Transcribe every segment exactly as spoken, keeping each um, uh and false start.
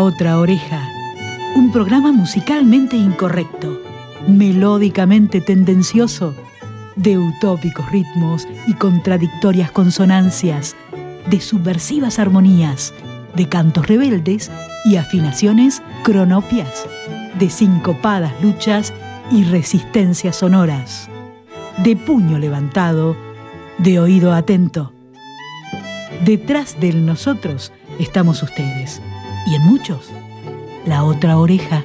Otra Oreja, un programa musicalmente incorrecto, melódicamente tendencioso, de utópicos ritmos y contradictorias consonancias, de subversivas armonías, de cantos rebeldes y afinaciones cronopias, de sincopadas luchas y resistencias sonoras, de puño levantado, de oído atento. Detrás del nosotros estamos ustedes, y en muchos, la otra oreja.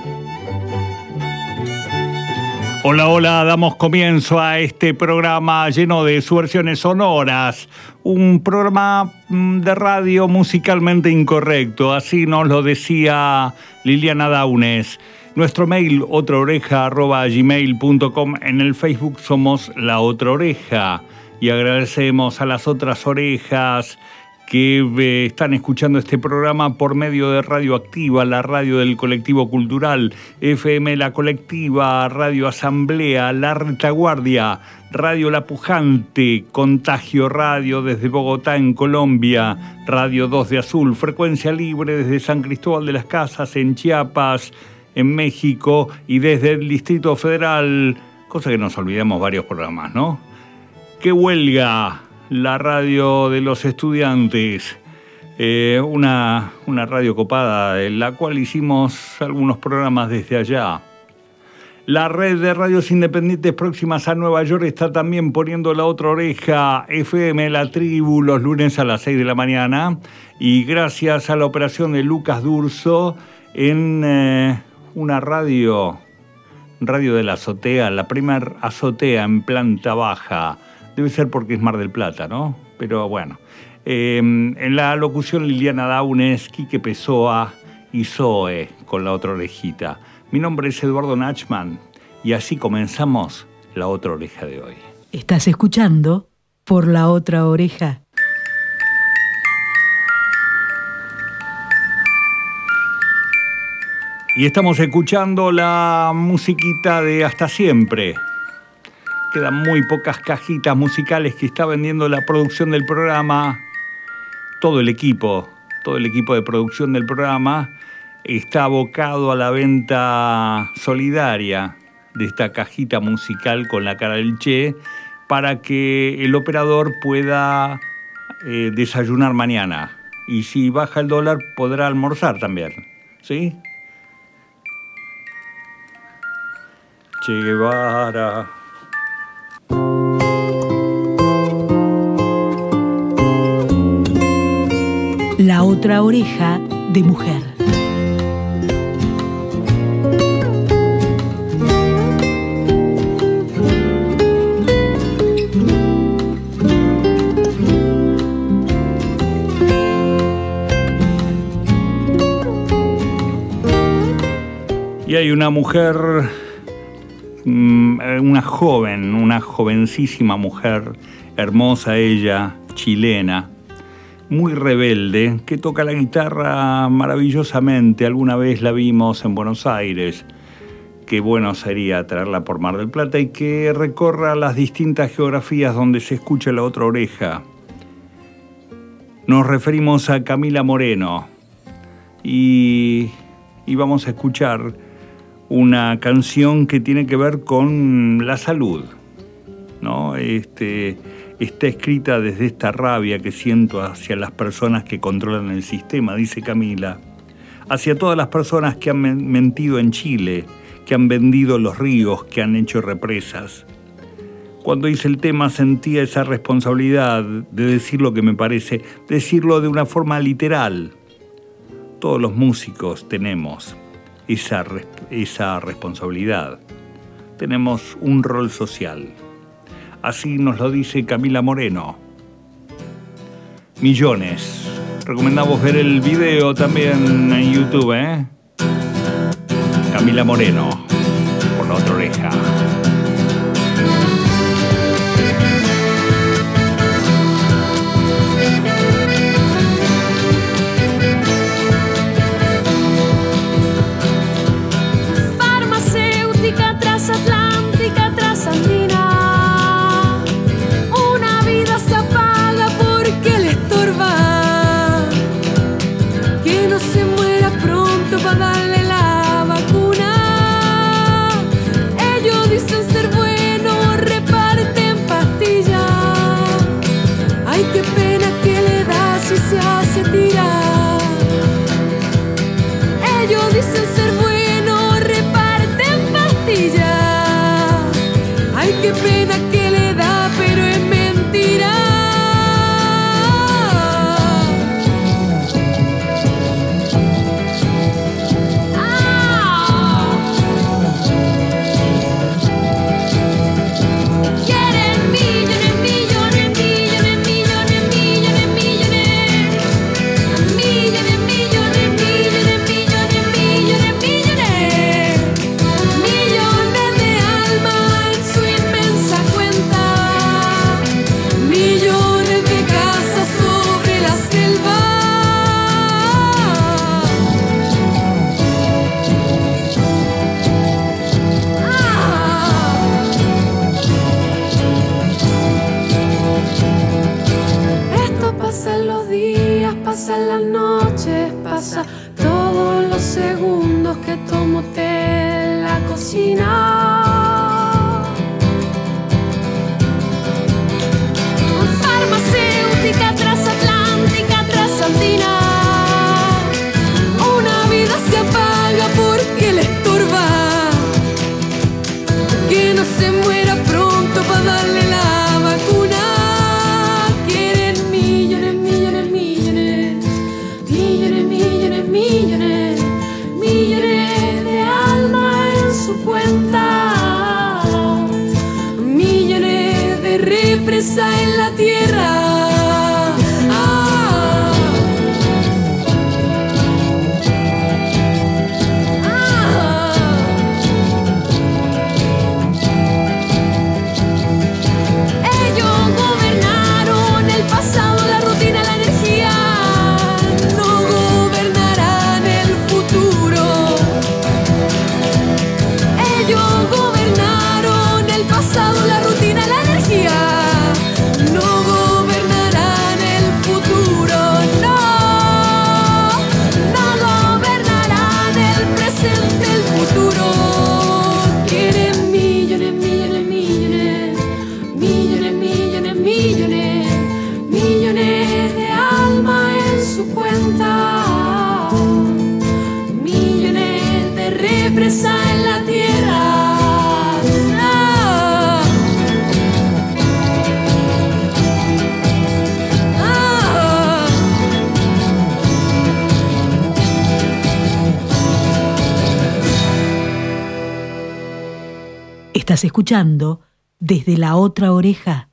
Hola, hola, damos comienzo a este programa lleno de subversiones sonoras, un programa de radio musicalmente incorrecto, así nos lo decía Liliana Daunes. Nuestro mail, otraoreja arroba gmail punto com, en el Facebook somos La Otra Oreja, y agradecemos a las otras orejas que eh, están escuchando este programa por medio de Radio Activa, la radio del colectivo cultural, F M La Colectiva, Radio Asamblea, La Retaguardia, Radio La Pujante, Contagio Radio desde Bogotá en Colombia, Radio dos de Azul, Frecuencia Libre desde San Cristóbal de las Casas en Chiapas, en México, y desde el Distrito Federal, cosa que nos olvidamos varios programas, ¿no? ¡Qué huelga! La radio de los estudiantes, eh, una, una radio copada en la cual hicimos algunos programas desde allá. La red de radios independientes próximas a Nueva York está también poniendo La Otra Oreja, F M La Tribu, los lunes a las seis de la mañana, y gracias a la operación de Lucas Durso en eh, una radio, radio de la azotea, la primer azotea en planta baja. Debe ser porque es Mar del Plata, ¿no? Pero bueno. Eh, en la locución Liliana Daunes, Quique Pessoa y Zoe con La Otra Orejita. Mi nombre es Eduardo Nachman y así comenzamos La Otra Oreja de hoy. Estás escuchando por La Otra Oreja. Y estamos escuchando la musiquita de Hasta Siempre. Quedan muy pocas cajitas musicales que está vendiendo la producción del programa. Todo el equipo, todo el equipo de producción del programa está abocado a la venta solidaria de esta cajita musical con la cara del Che para que el operador pueda eh, desayunar mañana. Y si baja el dólar, podrá almorzar también, ¿sí? Che Guevara. La Otra Oreja de Mujer. Y hay una mujer, una joven, una jovencísima mujer, hermosa ella, chilena, muy rebelde, que toca la guitarra maravillosamente. Alguna vez la vimos en Buenos Aires. Qué bueno sería traerla por Mar del Plata y que recorra las distintas geografías donde se escucha La Otra Oreja. Nos referimos a Camila Moreno y, y vamos a escuchar una canción que tiene que ver con la salud, ¿no? Este... Está escrita desde esta rabia que siento hacia las personas que controlan el sistema, dice Camila. Hacia todas las personas que han mentido en Chile, que han vendido los ríos, que han hecho represas. Cuando hice el tema sentía esa responsabilidad de decir lo que me parece, decirlo de una forma literal. Todos los músicos tenemos esa, esa responsabilidad. Tenemos un rol social. Así nos lo dice Camila Moreno. Millones. Recomendamos ver el video también en YouTube, ¿eh? Camila Moreno, por La Otra Oreja. Farmacéutica transatlántica, trasandina. Una vida se apaga porque le estorba. Que no se muera pronto. pasan las noches, pasa todos los segundos que tomo té en la cocina. Farmacéutica, transatlántica, trasandina. Una vida se apaga porque le estorba. Que no se muera pronto para darle la vacuna. Quieren millones, millones, millones, millones, millones, millones, millones de alma en su cuenta, millones de represa en la tierra. Estás escuchando Desde la Otra Oreja.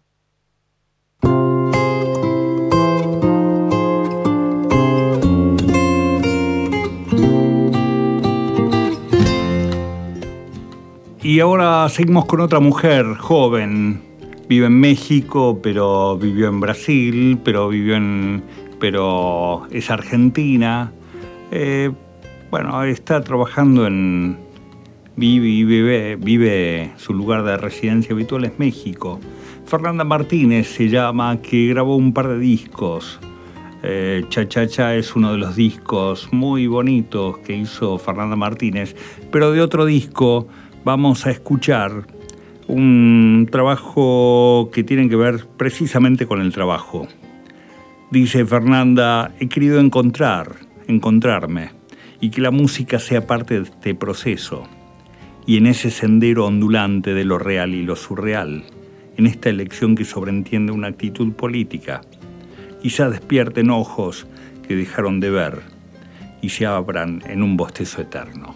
Y ahora seguimos con otra mujer joven. Vive en México, pero vivió en Brasil, pero vivió en, pero es argentina. Eh, bueno, está trabajando en Vive, vive, vive, su lugar de residencia habitual es México. Fernanda Martínez se llama, que grabó un par de discos. Eh, Cha Cha Cha es uno de los discos muy bonitos que hizo Fernanda Martínez, pero de otro disco vamos a escuchar un trabajo que tiene que ver precisamente con el trabajo. Dice Fernanda: he querido encontrar, encontrarme, y que la música sea parte de este proceso. Y en ese sendero ondulante de lo real y lo surreal, en esta elección que sobreentiende una actitud política, quizá despierten ojos que dejaron de ver y se abran en un bostezo eterno.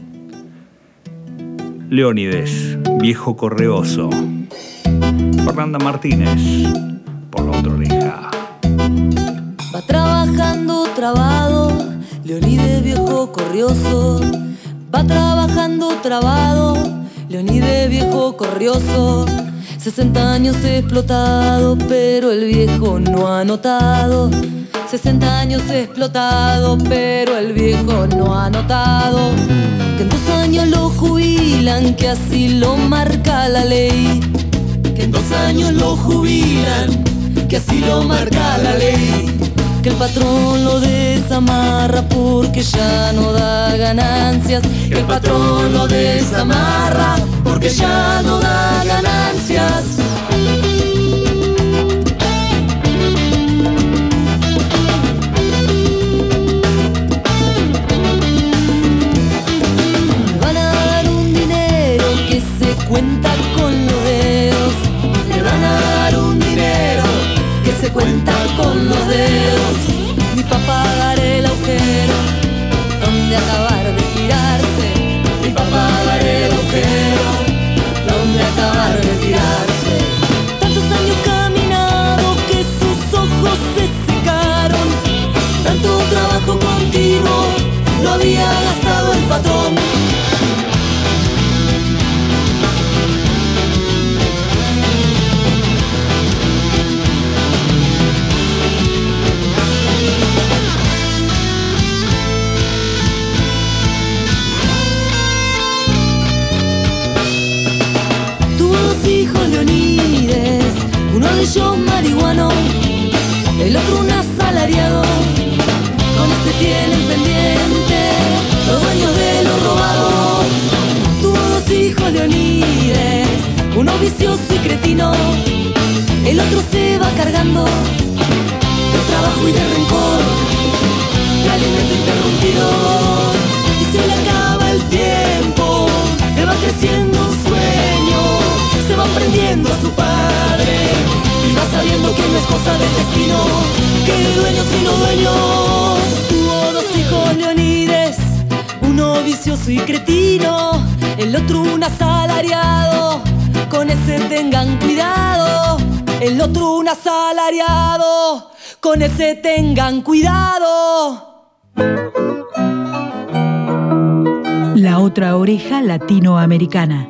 Leónides, viejo correoso. Fernanda Martínez, por la otra oreja. Va trabajando trabado, Leónides viejo corrioso. Va trabajando trabado, Leónides viejo corrioso. Sesenta años explotado, pero el viejo no ha notado. Sesenta años explotado, pero el viejo no ha notado que en dos años lo jubilan, que así lo marca la ley. Que en dos años lo jubilan, que así lo marca la ley. Que el patrón lo desamarra porque ya no da ganancias. Que el patrón lo desamarra porque ya no da ganancias. Le van a dar un dinero que se cuenta con los dedos. Le van a dar un dinero que se cuenta con los dedos. Ni pa' pagar el agujero donde acabar de tirarse. Ni pa' pagar el agujero donde acabar de tirarse. Tantos años caminado que sus ojos se secaron. Tanto trabajo continuo lo había gastado el patrón. Uno de ellos marihuano, el otro un asalariado, tienen pendiente los dueños de lo robado. Tuvo dos hijos Leonides, uno vicioso y cretino, el otro se va cargando de trabajo y de rencor, de alimento interrumpido, y se le acaba el tiempo. Le va creciendo un sueño, se va aprendiendo a su padre, y va sabiendo que no es cosa del destino, que dueños y no dueños. Tuvo dos hijos Leonides, uno vicioso y cretino, el otro un asalariado, con ese tengan cuidado. El otro un asalariado, con ese tengan cuidado. La otra oreja latinoamericana.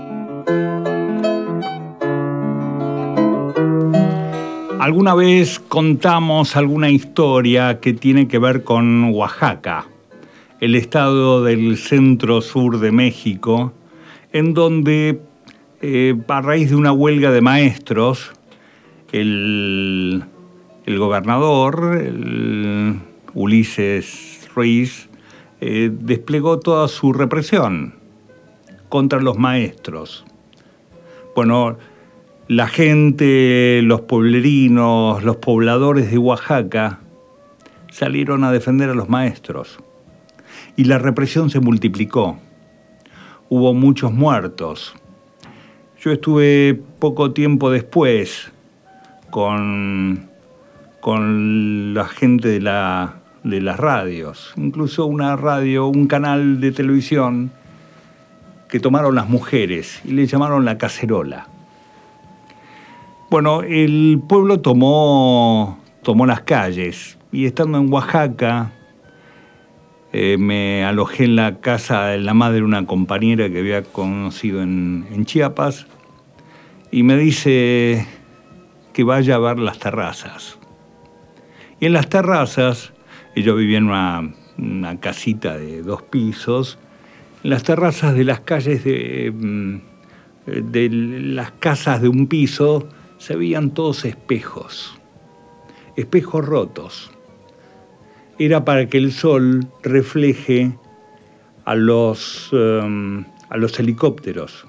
Alguna vez contamos alguna historia que tiene que ver con Oaxaca, el estado del centro-sur de México, en donde eh, a raíz de una huelga de maestros, el, el gobernador, el Ulises Ruiz, eh, desplegó toda su represión contra los maestros. Bueno, la gente, los pueblerinos, los pobladores de Oaxaca salieron a defender a los maestros y la represión se multiplicó. Hubo muchos muertos. Yo estuve poco tiempo después con, con la gente de, la, de las radios, incluso una radio, un canal de televisión que tomaron las mujeres y le llamaron La Cacerola. Bueno, el pueblo tomó, tomó las calles y estando en Oaxaca eh, me alojé en la casa de la madre de una compañera que había conocido en, en Chiapas y me dice que vaya a ver las terrazas. Y en las terrazas, yo vivía en una, una casita de dos pisos, en las terrazas de las calles de, de las casas de un piso se veían todos espejos, espejos rotos. Era para que el sol refleje a los, um, a los helicópteros.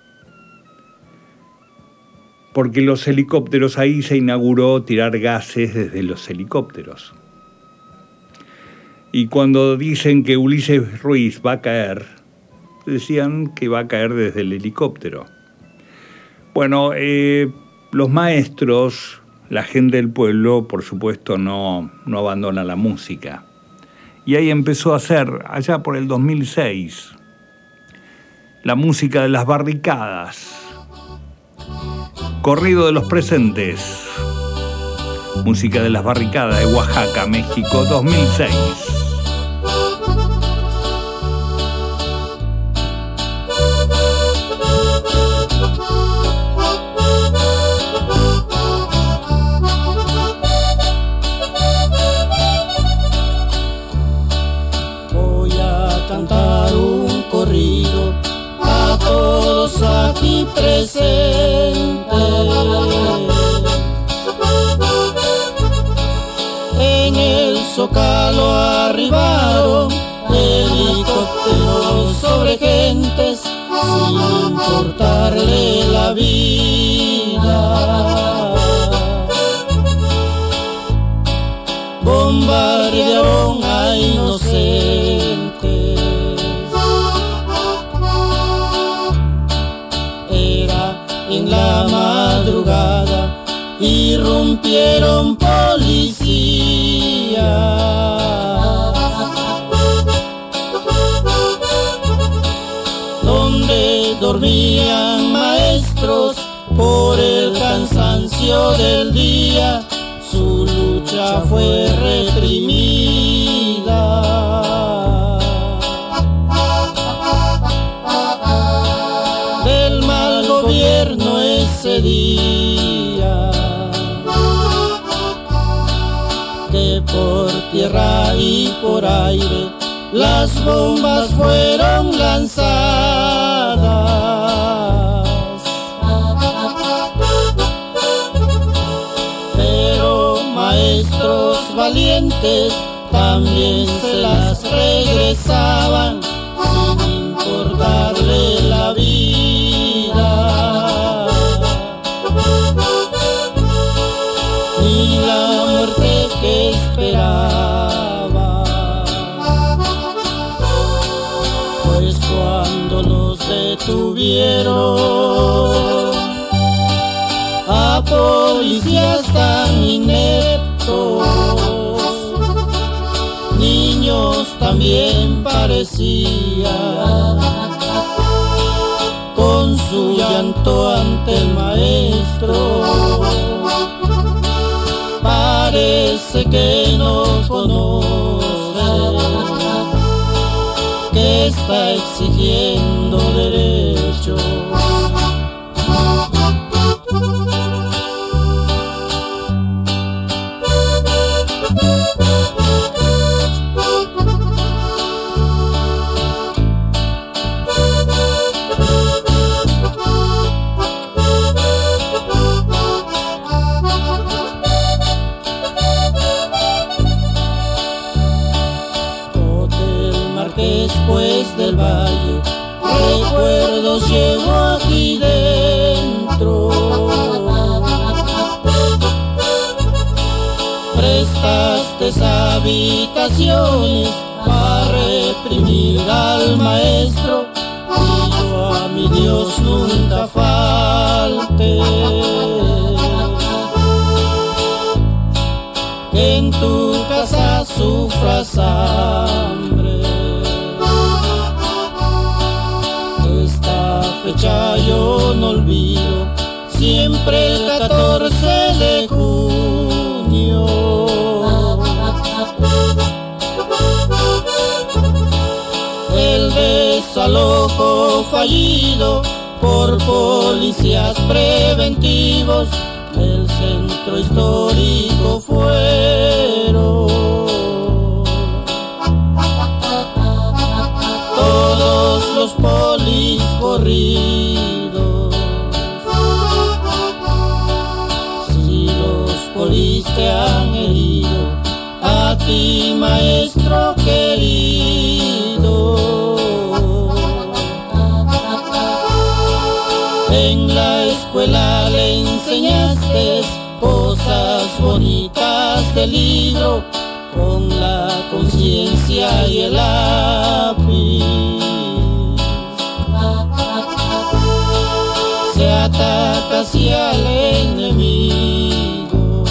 Porque los helicópteros, ahí se inauguró tirar gases desde los helicópteros. Y cuando dicen que Ulises Ruiz va a caer, decían que va a caer desde el helicóptero. Bueno, eh, los maestros, la gente del pueblo, por supuesto, no, no abandona la música. Y ahí empezó a hacer, allá por el dos mil seis, la música de las barricadas. Corrido de los presentes. Música de las barricadas de Oaxaca, México, dos mil seis. Voy a cantar un corrido a todos aquí presentes. En el zócalo arribaron helicópteros sobre gentes sin importarle la vida. Bombardearon a inocentes. Era en la madrugada, irrumpieron policías. Donde dormían maestros por el cansancio del día, su lucha fue reprimida. Del mal gobierno ese día, que por tierra y por aire las bombas fueron lanzadas. Pero maestros valientes también se las regresaban sin importarle la vida, ni la muerte que esperaba. Pues cuando los detuvieron a policías tan ineptos, niños también parecían, con su llanto ante el maestro. Parece que no conoce que está exigiendo derechos. Después del valle, recuerdos llevo aquí dentro. Prestaste habitaciones para reprimir al maestro, y yo a mi Dios nunca falte. Que en tu casa sufras hambre. Fecha yo no olvido, siempre el catorce de junio. El desalojo fallido por policías preventivos del centro histórico fueron. Todos los polis corridos, si los polis te han herido, a ti maestro querido, en la escuela le enseñaste cosas bonitas del libro, con la conciencia y el lápiz. Se ataca hacia el enemigo.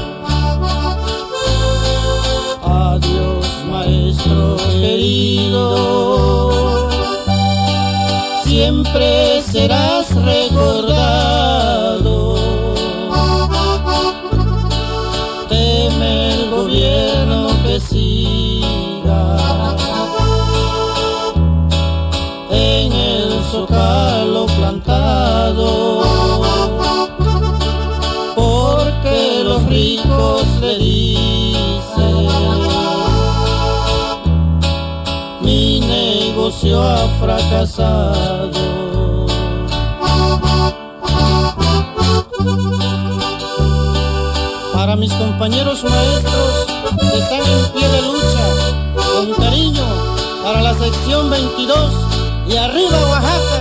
Adiós, maestro querido, siempre serás recordado. Teme el gobierno que siga en el zócalo plantado, porque los ricos le dicen mi negocio ha fracasado. Para mis compañeros maestros que están en pie de lucha, con cariño para la sección veintidós y arriba Oaxaca.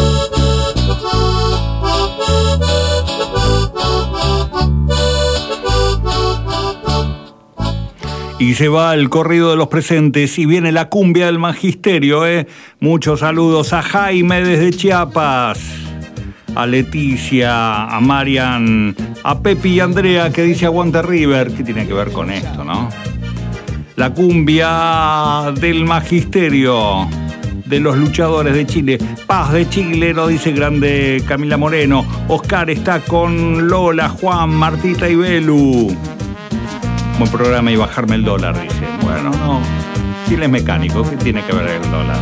Y se va el corrido de los presentes y viene la cumbia del magisterio, ¿eh? Muchos saludos a Jaime desde Chiapas, a Leticia, a Marian, a Pepi y Andrea que dice aguanta River. ¿Qué tiene que ver con esto, no? La cumbia del magisterio de los luchadores de Chile. Paz de Chile, lo dice grande Camila Moreno. Oscar está con Lola, Juan, Martita y Belu. Buen programa y bajarme el dólar, dice. Bueno, no. Chile es mecánico, ¿qué tiene que ver el dólar?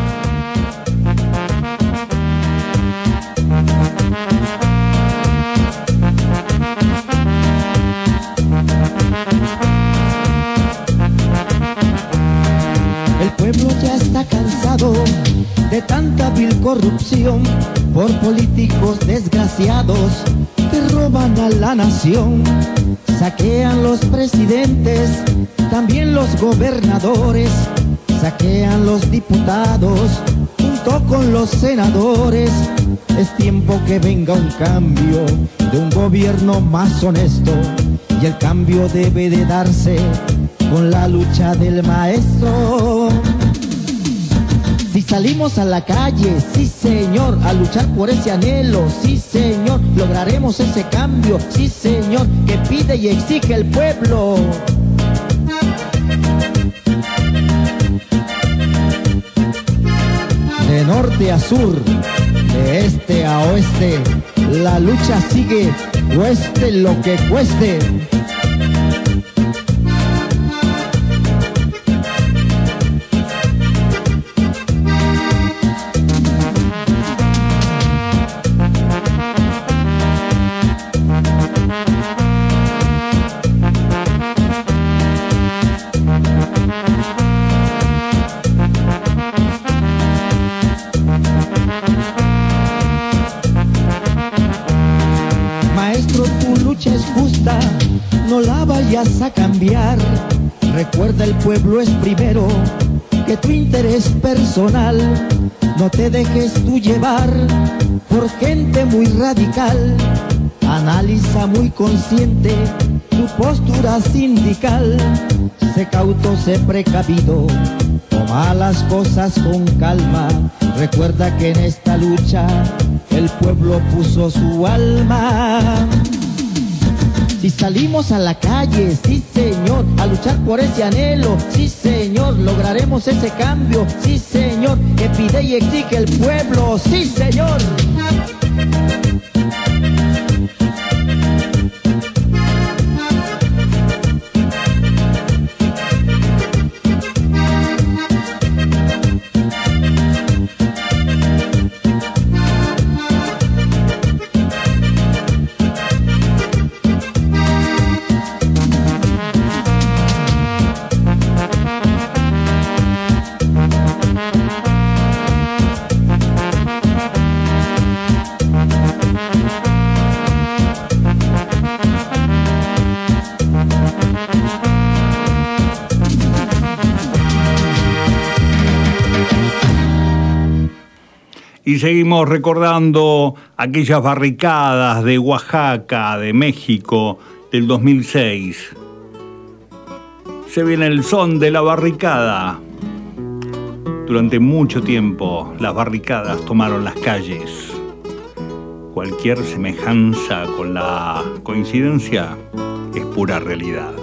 El pueblo ya está cansado de tanta vil corrupción por políticos desgraciados que roban a la nación. Saquean los presidentes, también los gobernadores. Saquean los diputados, junto con los senadores. Es tiempo que venga un cambio, de un gobierno más honesto. Y el cambio debe de darse con la lucha del maestro. Si salimos a la calle, sí señor, a luchar por ese anhelo, sí señor, lograremos ese cambio, sí señor, que pide y exige el pueblo. De norte a sur, de este a oeste, la lucha sigue, cueste lo que cueste. No la vayas a cambiar. Recuerda, el pueblo es primero que tu interés personal. No te dejes tú llevar por gente muy radical. Analiza muy consciente tu postura sindical. Sé cauto, sé precavido, toma las cosas con calma. Recuerda que en esta lucha el pueblo puso su alma. Si salimos a la calle, sí señor, a luchar por ese anhelo, sí señor, lograremos ese cambio, sí señor, que pide y exige el pueblo, sí señor. Y seguimos recordando aquellas barricadas de Oaxaca, de México, del dos mil seis. Se viene el son de la barricada. Durante mucho tiempo las barricadas tomaron las calles. Cualquier semejanza con la coincidencia es pura realidad.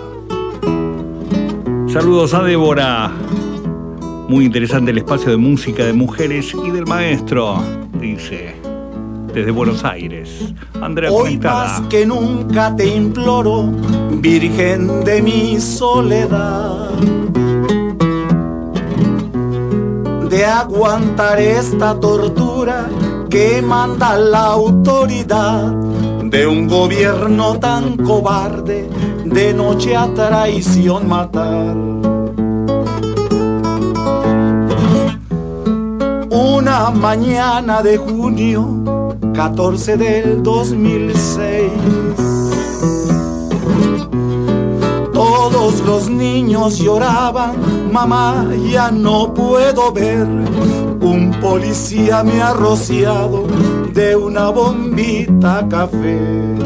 Saludos a Débora. Muy interesante el espacio de música de mujeres y del maestro, dice, desde Buenos Aires. Andrea Hoy conectada. más que nunca te imploro, virgen de mi soledad, de aguantar esta tortura que manda la autoridad de un gobierno tan cobarde, de noche a traición matar. Una mañana de junio, catorce del dos mil seis, todos los niños lloraban, mamá, ya no puedo ver. Un policía me ha rociado de una bombita café.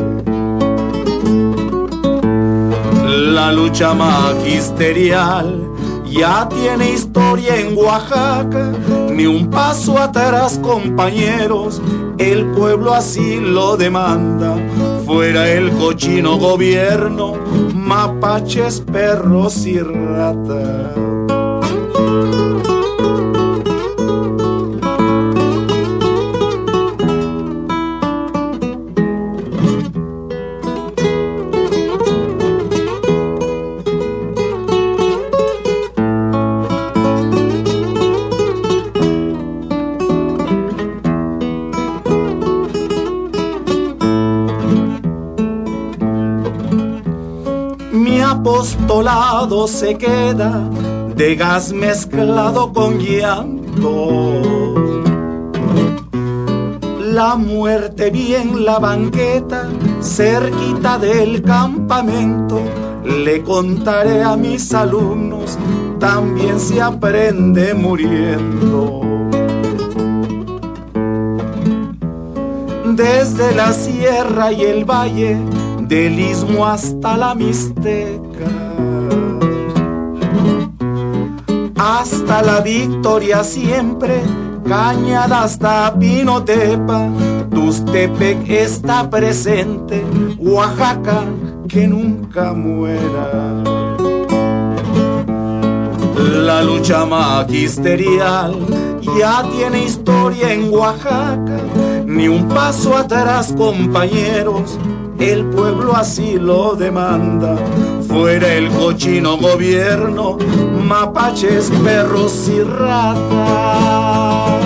La lucha magisterial ya tiene historia en Oaxaca, ni un paso atrás, compañeros, el pueblo así lo demanda. Fuera el cochino gobierno, mapaches, perros y ratas. Apostolado se queda de gas mezclado con llanto. La muerte vi en la banqueta, cerquita del campamento. Le contaré a mis alumnos, también se aprende muriendo. Desde la sierra y el valle, del istmo hasta la Mixteca, hasta la Victoria siempre, Cañada hasta Pinotepa, Tustepec está presente, Oaxaca que nunca muera. La lucha magisterial ya tiene historia en Oaxaca, ni un paso atrás, compañeros, el pueblo así lo demanda. Fuera el cochino gobierno, mapaches, perros y ratas.